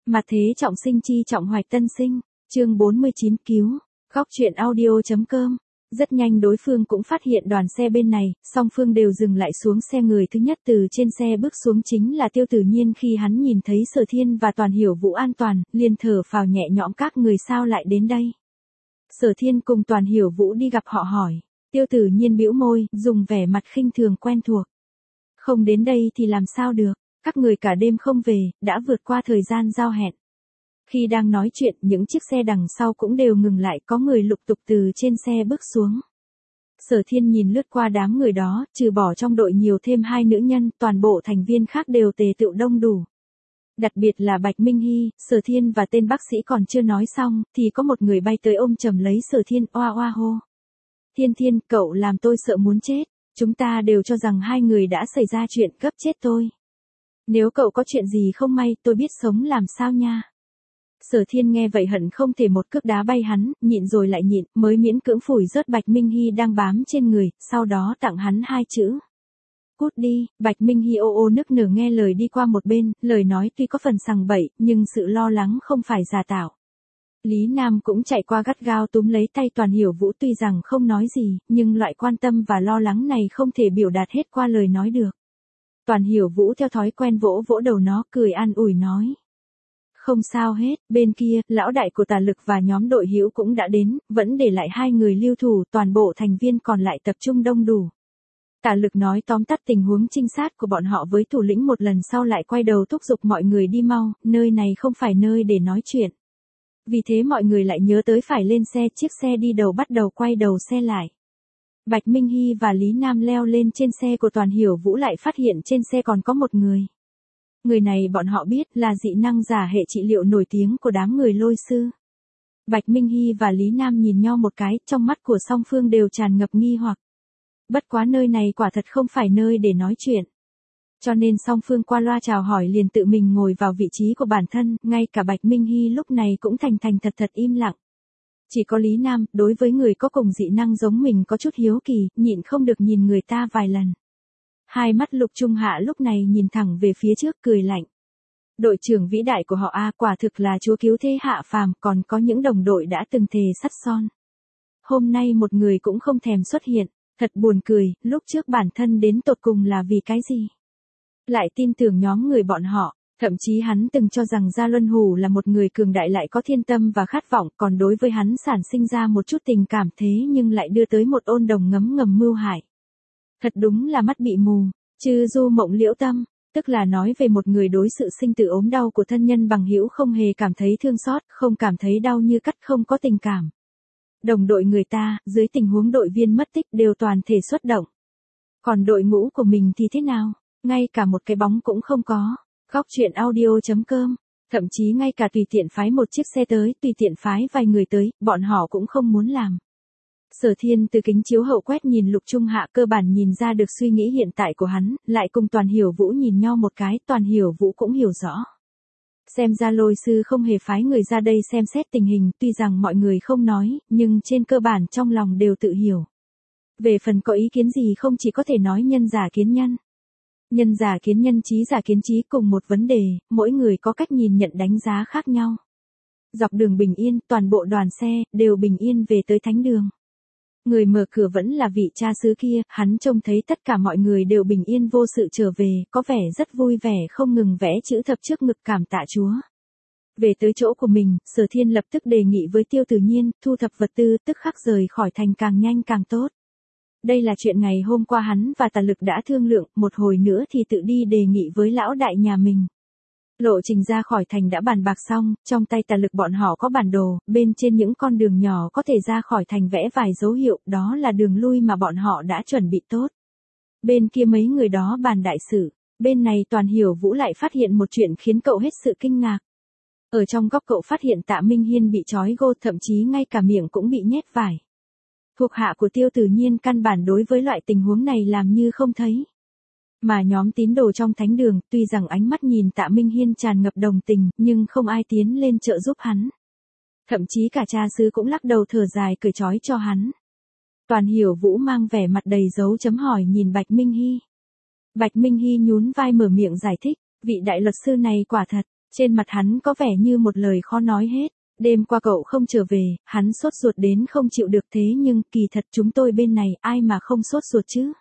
Mặt thế trọng sinh chi trọng hoạch tân sinh, chương 49 cứu, góc truyện audio.com. Rất nhanh đối phương cũng phát hiện đoàn xe bên này, song phương đều dừng lại xuống xe. Người thứ nhất từ trên xe bước xuống chính là Tiêu Tử Nhiên. Khi hắn nhìn thấy Sở Thiên và Toàn Hiểu Vũ an toàn, liền thở phào nhẹ nhõm. Các người sao lại đến đây? Sở Thiên cùng Toàn Hiểu Vũ đi gặp họ hỏi. Tiêu Tử Nhiên bĩu môi, dùng vẻ mặt khinh thường quen thuộc. Không đến đây thì làm sao được, các người cả đêm không về, đã vượt qua thời gian giao hẹn. Khi đang nói chuyện, những chiếc xe đằng sau cũng đều ngừng lại, có người lục tục từ trên xe bước xuống. Sở Thiên nhìn lướt qua đám người đó, trừ bỏ trong đội nhiều thêm 2 nữ nhân, toàn bộ thành viên khác đều tề tựu đông đủ. Đặc biệt là Bạch Minh Hy, Sở Thiên và tên bác sĩ còn chưa nói xong, thì có một người bay tới ôm chầm lấy Sở Thiên, oa oa hô. Thiên Thiên, cậu làm tôi sợ muốn chết, chúng ta đều cho rằng hai người đã xảy ra chuyện gấp chết tôi. Nếu cậu có chuyện gì không may, tôi biết sống làm sao nha. Sở Thiên nghe vậy hận không thể một cước đá bay hắn, nhịn rồi lại nhịn, mới miễn cưỡng phủi rớt Bạch Minh Hy đang bám trên người, sau đó tặng hắn 2 chữ. Cút đi. Bạch Minh Hy ô ô nức nở nghe lời đi qua một bên, lời nói tuy có phần sằng bậy, nhưng sự lo lắng không phải giả tạo. Lý Nam cũng chạy qua gắt gao túm lấy tay Toàn Hiểu Vũ, tuy rằng không nói gì, nhưng loại quan tâm và lo lắng này không thể biểu đạt hết qua lời nói được. Toàn Hiểu Vũ theo thói quen vỗ vỗ đầu nó, cười an ủi nói. Không sao hết. Bên kia, lão đại của Tà Lực và nhóm đội hữu cũng đã đến, vẫn để lại 2 người lưu thủ, toàn bộ thành viên còn lại tập trung đông đủ. Tà Lực nói tóm tắt tình huống trinh sát của bọn họ với thủ lĩnh một lần sau lại quay đầu thúc giục mọi người đi mau, nơi này không phải nơi để nói chuyện. Vì thế mọi người lại nhớ tới phải lên xe, chiếc xe đi đầu bắt đầu quay đầu xe lại. Bạch Minh Hy và Lý Nam leo lên trên xe của Toàn Hiểu Vũ, lại phát hiện trên xe còn có một người. Người này bọn họ biết là dị năng giả hệ trị liệu nổi tiếng của đám người Lôi Sư. Bạch Minh Hy và Lý Nam nhìn nhau một cái, trong mắt của song phương đều tràn ngập nghi hoặc. Bất quá nơi này quả thật không phải nơi để nói chuyện. Cho nên song phương qua loa chào hỏi liền tự mình ngồi vào vị trí của bản thân, ngay cả Bạch Minh Hy lúc này cũng thành thật im lặng. Chỉ có Lý Nam, đối với người có cùng dị năng giống mình có chút hiếu kỳ, nhịn không được nhìn người ta vài lần. Hai mắt Lục Trung Hạ lúc này nhìn thẳng về phía trước, cười lạnh. Đội trưởng vĩ đại của họ A quả thực là chúa cứu thế hạ phàm, còn có những đồng đội đã từng thề sắt son. Hôm nay một người cũng không thèm xuất hiện, thật buồn cười, lúc trước bản thân đến tột cùng là vì cái gì? Lại tin tưởng nhóm người bọn họ, thậm chí hắn từng cho rằng Gia Luân Hủ là một người cường đại lại có thiên tâm và khát vọng, còn đối với hắn sản sinh ra một chút tình cảm, thế nhưng lại đưa tới một ôn đồng ngấm ngầm mưu hại. Thật đúng là mắt bị mù, chư du mộng liễu tâm, tức là nói về một người đối sự sinh tử ốm đau của thân nhân bằng hữu không hề cảm thấy thương xót, không cảm thấy đau như cắt, không có tình cảm. Đồng đội người ta, dưới tình huống đội viên mất tích đều toàn thể xuất động. Còn đội ngũ của mình thì thế nào? Ngay cả một cái bóng cũng không có. Góc truyện audio.com. Thậm chí ngay cả tùy tiện phái một chiếc xe tới, tùy tiện phái vài người tới, bọn họ cũng không muốn làm. Sở Thiên từ kính chiếu hậu quét nhìn Lục Trung Hạ, cơ bản nhìn ra được suy nghĩ hiện tại của hắn, lại cùng Toàn Hiểu Vũ nhìn nhau một cái, Toàn Hiểu Vũ cũng hiểu rõ. Xem ra Lôi Sư không hề phái người ra đây xem xét tình hình, tuy rằng mọi người không nói, nhưng trên cơ bản trong lòng đều tự hiểu. Về phần có ý kiến gì không chỉ có thể nói nhân giả kiến nhân. Nhân giả kiến nhân, trí giả kiến trí, cùng một vấn đề, mỗi người có cách nhìn nhận đánh giá khác nhau. Dọc đường bình yên, toàn bộ đoàn xe, đều bình yên về tới thánh đường. Người mở cửa vẫn là vị cha xứ kia, hắn trông thấy tất cả mọi người đều bình yên vô sự trở về, có vẻ rất vui vẻ, không ngừng vẽ chữ thập trước ngực cảm tạ Chúa. Về tới chỗ của mình, Sở Thiên lập tức đề nghị với Tiêu Tử Nhiên, thu thập vật tư, tức khắc rời khỏi thành càng nhanh càng tốt. Đây là chuyện ngày hôm qua hắn và Tà Lực đã thương lượng, một hồi nữa thì tự đi đề nghị với lão đại nhà mình. Lộ trình ra khỏi thành đã bàn bạc xong, trong tay Tà Lực bọn họ có bản đồ, bên trên những con đường nhỏ có thể ra khỏi thành vẽ vài dấu hiệu, đó là đường lui mà bọn họ đã chuẩn bị tốt. Bên kia mấy người đó bàn đại sự, bên này Toàn Hiểu Vũ lại phát hiện một chuyện khiến cậu hết sự kinh ngạc. Ở trong góc cậu phát hiện Tạ Minh Hiên bị trói gô, thậm chí ngay cả miệng cũng bị nhét vải. Thuộc hạ của Tiêu Tử Nhiên căn bản đối với loại tình huống này làm như không thấy. Mà nhóm tín đồ trong thánh đường, tuy rằng ánh mắt nhìn Tạ Minh Hiên tràn ngập đồng tình, nhưng không ai tiến lên trợ giúp hắn. Thậm chí cả cha xứ cũng lắc đầu thở dài cởi trói cho hắn. Toàn Hiểu Vũ mang vẻ mặt đầy dấu chấm hỏi nhìn Bạch Minh Hy. Bạch Minh Hy nhún vai mở miệng giải thích, vị đại luật sư này quả thật, Trên mặt hắn có vẻ như một lời khó nói hết. Đêm qua cậu không trở về, hắn sốt ruột đến không chịu được thế nhưng kỳ thật chúng tôi bên này ai mà không sốt ruột chứ.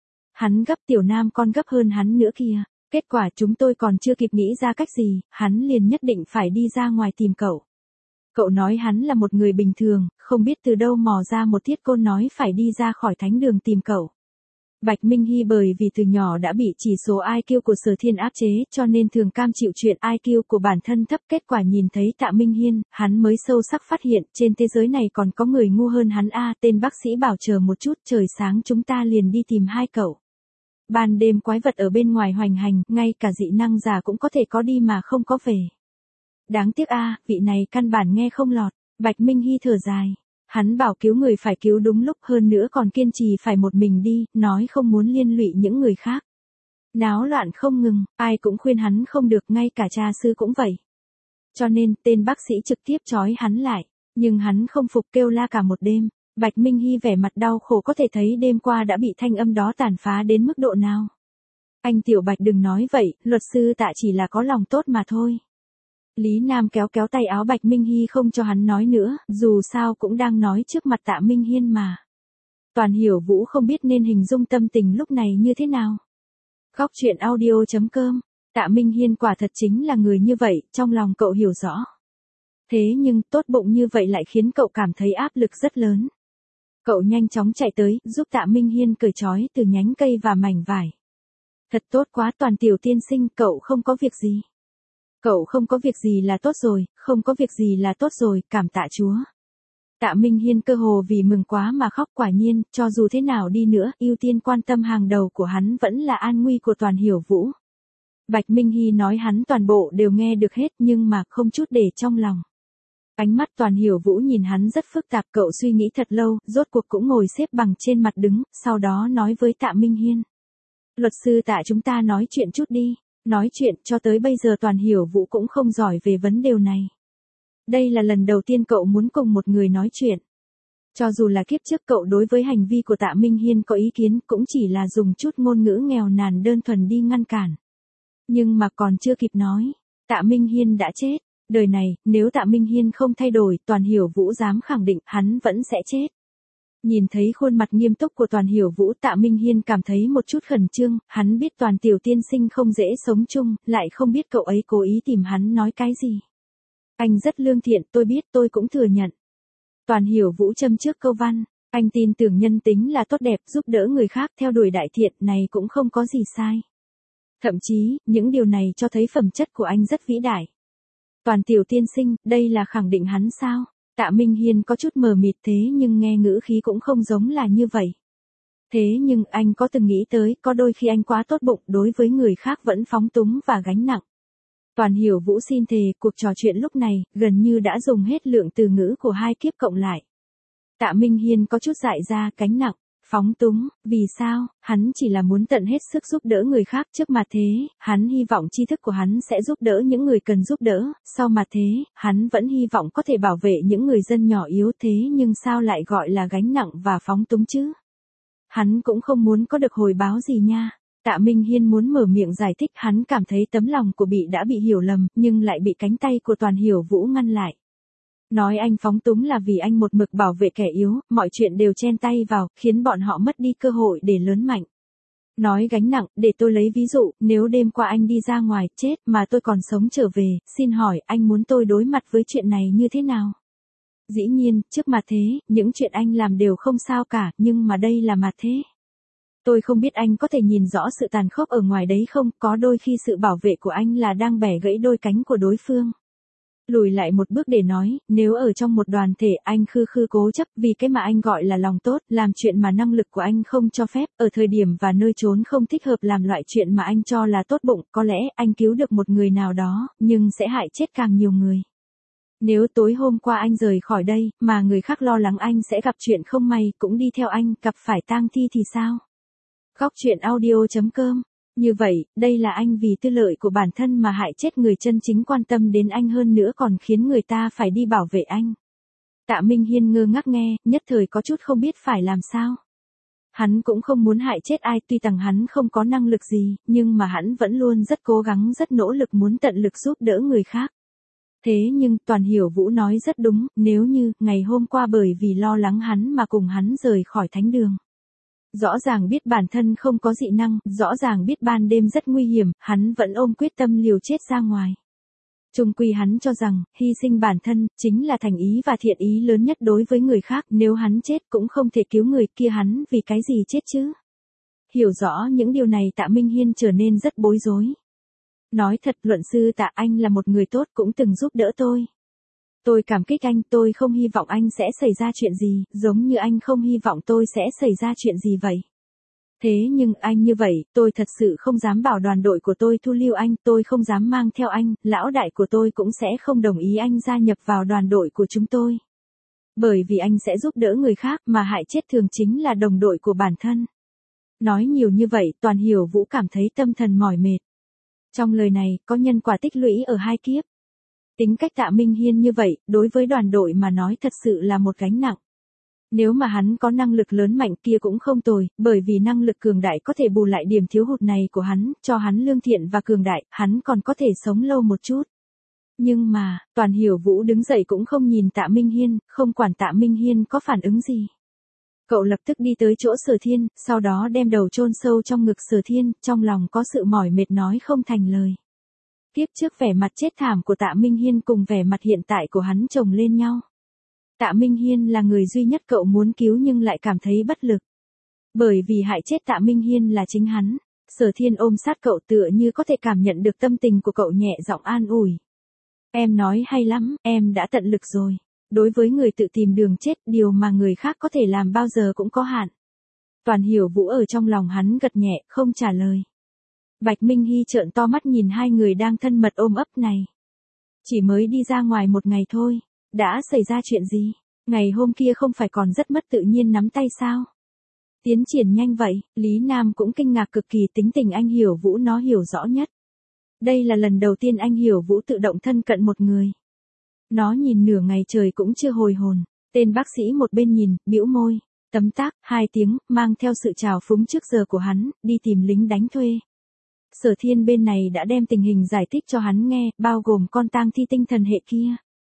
Hắn gấp Tiểu Nam còn gấp hơn hắn nữa kìa. Kết quả chúng tôi còn chưa kịp nghĩ ra cách gì, hắn liền nhất định phải đi ra ngoài tìm cậu. Cậu nói hắn là một người bình thường, không biết từ đâu mò ra một thiết côn nói phải đi ra khỏi thánh đường tìm cậu. Bạch Minh Hy bởi vì từ nhỏ đã bị chỉ số IQ của Sở Thiên áp chế cho nên thường cam chịu chuyện IQ của bản thân thấp. Kết quả nhìn thấy Tạ Minh Hiên, hắn mới sâu sắc phát hiện trên thế giới này còn có người ngu hơn hắn tên bác sĩ bảo chờ một chút, trời sáng chúng ta liền đi tìm hai cậu. Ban đêm quái vật ở bên ngoài hoành hành, ngay cả dị năng giả cũng có thể có đi mà không có về. Đáng tiếc vị này căn bản nghe không lọt. Bạch Minh Hy thở dài. Hắn bảo cứu người phải cứu đúng lúc, hơn nữa còn kiên trì phải một mình đi, nói không muốn liên lụy những người khác. Náo loạn không ngừng, ai cũng khuyên hắn không được, ngay cả cha sư cũng vậy. Cho nên tên bác sĩ trực tiếp trói hắn lại, nhưng hắn không phục, kêu la cả một đêm. Bạch Minh Hy vẻ mặt đau khổ, có thể thấy đêm qua đã bị thanh âm đó tàn phá đến mức độ nào. Anh Tiểu Bạch đừng nói vậy, luật sư Tạ chỉ là có lòng tốt mà thôi. Lý Nam kéo kéo tay áo Bạch Minh Hy không cho hắn nói nữa, dù sao cũng đang nói trước mặt Tạ Minh Hiên mà. Toàn Hiểu Vũ không biết nên hình dung tâm tình lúc này như thế nào. Góc truyện audio.com, Tạ Minh Hiên quả thật chính là người như vậy, trong lòng cậu hiểu rõ. Thế nhưng tốt bụng như vậy lại khiến cậu cảm thấy áp lực rất lớn. Cậu nhanh chóng chạy tới, giúp Tạ Minh Hiên cởi trói từ nhánh cây và mảnh vải. Thật tốt quá Toàn tiểu tiên sinh, cậu không có việc gì. Cậu không có việc gì là tốt rồi, không có việc gì là tốt rồi, cảm tạ Chúa. Tạ Minh Hiên cơ hồ vì mừng quá mà khóc, quả nhiên, cho dù thế nào đi nữa, ưu tiên quan tâm hàng đầu của hắn vẫn là an nguy của Toàn Hiểu Vũ. Bạch Minh Hy nói hắn toàn bộ đều nghe được hết nhưng mà không chút để trong lòng. Ánh mắt Toàn Hiểu Vũ nhìn hắn rất phức tạp, cậu suy nghĩ thật lâu, rốt cuộc cũng ngồi xếp bằng trên mặt đứng, sau đó nói với Tạ Minh Hiên. Luật sư Tạ, chúng ta nói chuyện chút đi. Nói chuyện, cho tới bây giờ Toàn Hiểu Vũ cũng không giỏi về vấn đề này. Đây là lần đầu tiên cậu muốn cùng một người nói chuyện. Cho dù là kiếp trước cậu đối với hành vi của Tạ Minh Hiên có ý kiến, cũng chỉ là dùng chút ngôn ngữ nghèo nàn đơn thuần đi ngăn cản. Nhưng mà còn chưa kịp nói, Tạ Minh Hiên đã chết. Đời này, nếu Tạ Minh Hiên không thay đổi, Toàn Hiểu Vũ dám khẳng định hắn vẫn sẽ chết. Nhìn thấy khuôn mặt nghiêm túc của Toàn Hiểu Vũ, Tạ Minh Hiên cảm thấy một chút khẩn trương, hắn biết Toàn tiểu tiên sinh không dễ sống chung, lại không biết cậu ấy cố ý tìm hắn nói cái gì. Anh rất lương thiện, tôi biết, tôi cũng thừa nhận. Toàn Hiểu Vũ châm trước câu văn, anh tin tưởng nhân tính là tốt đẹp, giúp đỡ người khác theo đuổi đại thiện này cũng không có gì sai. Thậm chí, những điều này cho thấy phẩm chất của anh rất vĩ đại. Toàn tiểu tiên sinh, đây là khẳng định hắn sao? Tạ Minh Hiên có chút mờ mịt, thế nhưng nghe ngữ khí cũng không giống là như vậy. Thế nhưng anh có từng nghĩ tới, có đôi khi anh quá tốt bụng, đối với người khác vẫn phóng túng và gánh nặng. Toàn Hiểu Vũ xin thề, cuộc trò chuyện lúc này, gần như đã dùng hết lượng từ ngữ của hai kiếp cộng lại. Tạ Minh Hiên có chút dại ra, gánh nặng, phóng túng, vì sao, hắn chỉ là muốn tận hết sức giúp đỡ người khác, trước mặt thế, hắn hy vọng tri thức của hắn sẽ giúp đỡ những người cần giúp đỡ, sau mặt thế, hắn vẫn hy vọng có thể bảo vệ những người dân nhỏ yếu, thế nhưng sao lại gọi là gánh nặng và phóng túng chứ? Hắn cũng không muốn có được hồi báo gì nha. Tạ Minh Hiên muốn mở miệng giải thích, hắn cảm thấy tấm lòng của đã bị hiểu lầm, nhưng lại bị cánh tay của Toàn Hiểu Vũ ngăn lại. Nói anh phóng túng là vì anh một mực bảo vệ kẻ yếu, mọi chuyện đều chen tay vào, khiến bọn họ mất đi cơ hội để lớn mạnh. Nói gánh nặng, để tôi lấy ví dụ, nếu đêm qua anh đi ra ngoài, chết, mà tôi còn sống trở về, xin hỏi, anh muốn tôi đối mặt với chuyện này như thế nào? Dĩ nhiên, trước mặt thế, những chuyện anh làm đều không sao cả, nhưng mà đây là mặt thế. Tôi không biết anh có thể nhìn rõ sự tàn khốc ở ngoài đấy không, có đôi khi sự bảo vệ của anh là đang bẻ gãy đôi cánh của đối phương. Lùi lại một bước để nói, nếu ở trong một đoàn thể anh khư cố chấp vì cái mà anh gọi là lòng tốt, làm chuyện mà năng lực của anh không cho phép, ở thời điểm và nơi trốn không thích hợp làm loại chuyện mà anh cho là tốt bụng, có lẽ anh cứu được một người nào đó, nhưng sẽ hại chết càng nhiều người. Nếu tối hôm qua anh rời khỏi đây, mà người khác lo lắng anh sẽ gặp chuyện không may, cũng đi theo anh, gặp phải tang thi thì sao? Góc truyện audio.com. Như vậy, đây là anh vì tư lợi của bản thân mà hại chết người chân chính quan tâm đến anh hơn nữa còn khiến người ta phải đi bảo vệ anh. Tạ Minh Hiên ngơ ngác nghe, nhất thời có chút không biết phải làm sao. Hắn cũng không muốn hại chết ai, tuy rằng hắn không có năng lực gì, nhưng mà hắn vẫn luôn rất cố gắng rất nỗ lực muốn tận lực giúp đỡ người khác. Thế nhưng Toàn Hiểu Vũ nói rất đúng, nếu như ngày hôm qua bởi vì lo lắng hắn mà cùng hắn rời khỏi thánh đường. Rõ ràng biết bản thân không có dị năng, rõ ràng biết ban đêm rất nguy hiểm, hắn vẫn ôm quyết tâm liều chết ra ngoài. Chung quy hắn cho rằng, hy sinh bản thân, chính là thành ý và thiện ý lớn nhất đối với người khác, nếu hắn chết cũng không thể cứu người kia, hắn vì cái gì chết chứ? Hiểu rõ những điều này Tạ Minh Hiên trở nên rất bối rối. Nói thật, luận sư Tạ, anh là một người tốt, cũng từng giúp đỡ tôi. Tôi cảm kích anh, tôi không hy vọng anh sẽ xảy ra chuyện gì, giống như anh không hy vọng tôi sẽ xảy ra chuyện gì vậy. Thế nhưng anh như vậy, tôi thật sự không dám bảo đoàn đội của tôi thu lưu anh, tôi không dám mang theo anh, lão đại của tôi cũng sẽ không đồng ý anh gia nhập vào đoàn đội của chúng tôi. Bởi vì anh sẽ giúp đỡ người khác mà hại chết thường chính là đồng đội của bản thân. Nói nhiều như vậy, Toàn Hiểu Vũ cảm thấy tâm thần mỏi mệt. Trong lời này, có nhân quả tích lũy ở 2 kiếp. Tính cách Tạ Minh Hiên như vậy, đối với đoàn đội mà nói thật sự là một gánh nặng. Nếu mà hắn có năng lực lớn mạnh kia cũng không tồi, bởi vì năng lực cường đại có thể bù lại điểm thiếu hụt này của hắn, cho hắn lương thiện và cường đại, hắn còn có thể sống lâu một chút. Nhưng mà, Toàn Hiểu Vũ đứng dậy cũng không nhìn Tạ Minh Hiên, không quản Tạ Minh Hiên có phản ứng gì. Cậu lập tức đi tới chỗ Sở Thiên, sau đó đem đầu chôn sâu trong ngực Sở Thiên, trong lòng có sự mỏi mệt nói không thành lời. Tiếp trước vẻ mặt chết thảm của Tạ Minh Hiên cùng vẻ mặt hiện tại của hắn chồng lên nhau. Tạ Minh Hiên là người duy nhất cậu muốn cứu nhưng lại cảm thấy bất lực. Bởi vì hại chết Tạ Minh Hiên là chính hắn. Sở Thiên ôm sát cậu tựa như có thể cảm nhận được tâm tình của cậu, nhẹ giọng an ủi. Em nói hay lắm, em đã tận lực rồi. Đối với người tự tìm đường chết, điều mà người khác có thể làm bao giờ cũng có hạn. Toàn Hiểu Vũ ở trong lòng hắn gật nhẹ, không trả lời. Bạch Minh Hy trợn to mắt nhìn hai người đang thân mật ôm ấp này. Chỉ mới đi ra ngoài một ngày thôi, đã xảy ra chuyện gì? Ngày hôm kia không phải còn rất mất tự nhiên nắm tay sao? Tiến triển nhanh vậy, Lý Nam cũng kinh ngạc cực kỳ, tính tình anh Hiểu Vũ nó hiểu rõ nhất. Đây là lần đầu tiên anh Hiểu Vũ tự động thân cận một người. Nó nhìn nửa ngày trời cũng chưa hồi hồn. Tên bác sĩ một bên nhìn, bĩu môi, tấm tắc, 2 tiếng, mang theo sự trào phúng trước giờ của hắn, đi tìm lính đánh thuê. Sở Thiên bên này đã đem tình hình giải thích cho hắn nghe, bao gồm con tang thi tinh thần hệ kia.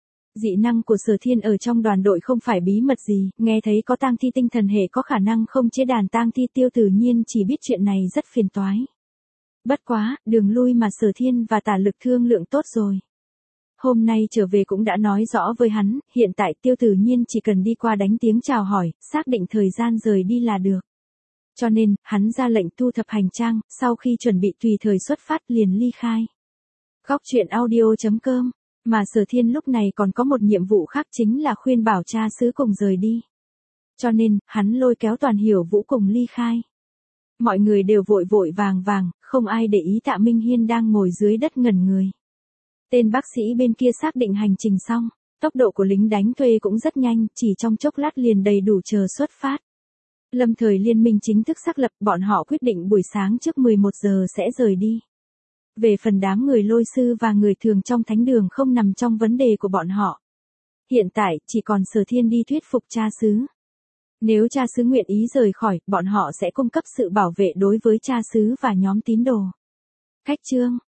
Dị năng của Sở Thiên ở trong đoàn đội không phải bí mật gì, nghe thấy có tang thi tinh thần hệ có khả năng không chế đàn tang thi, Tiêu Tử Nhiên chỉ biết chuyện này rất phiền toái. Bất quá, đường lui mà Sở Thiên và Tả Lực thương lượng tốt rồi. Hôm nay trở về cũng đã nói rõ với hắn, hiện tại Tiêu Tử Nhiên chỉ cần đi qua đánh tiếng chào hỏi, xác định thời gian rời đi là được. Cho nên, hắn ra lệnh thu thập hành trang, sau khi chuẩn bị tùy thời xuất phát liền ly khai. Góc truyện audio.com. Mà Sở Thiên lúc này còn có một nhiệm vụ khác, chính là khuyên bảo cha xứ cùng rời đi. Cho nên, hắn lôi kéo Toàn Hiểu Vũ cùng ly khai. Mọi người đều vội vội vàng vàng, không ai để ý Tạ Minh Hiên đang ngồi dưới đất ngẩn người. Tên bác sĩ bên kia xác định hành trình xong, tốc độ của lính đánh thuê cũng rất nhanh, chỉ trong chốc lát liền đầy đủ chờ xuất phát. Lâm thời liên minh chính thức xác lập, bọn họ quyết định buổi sáng trước 11 giờ sẽ rời đi. Về phần đám người lôi sư và người thường trong thánh đường không nằm trong vấn đề của bọn họ. Hiện tại, chỉ còn Sở Thiên đi thuyết phục cha xứ. Nếu cha xứ nguyện ý rời khỏi, bọn họ sẽ cung cấp sự bảo vệ đối với cha xứ và nhóm tín đồ. Khách chương.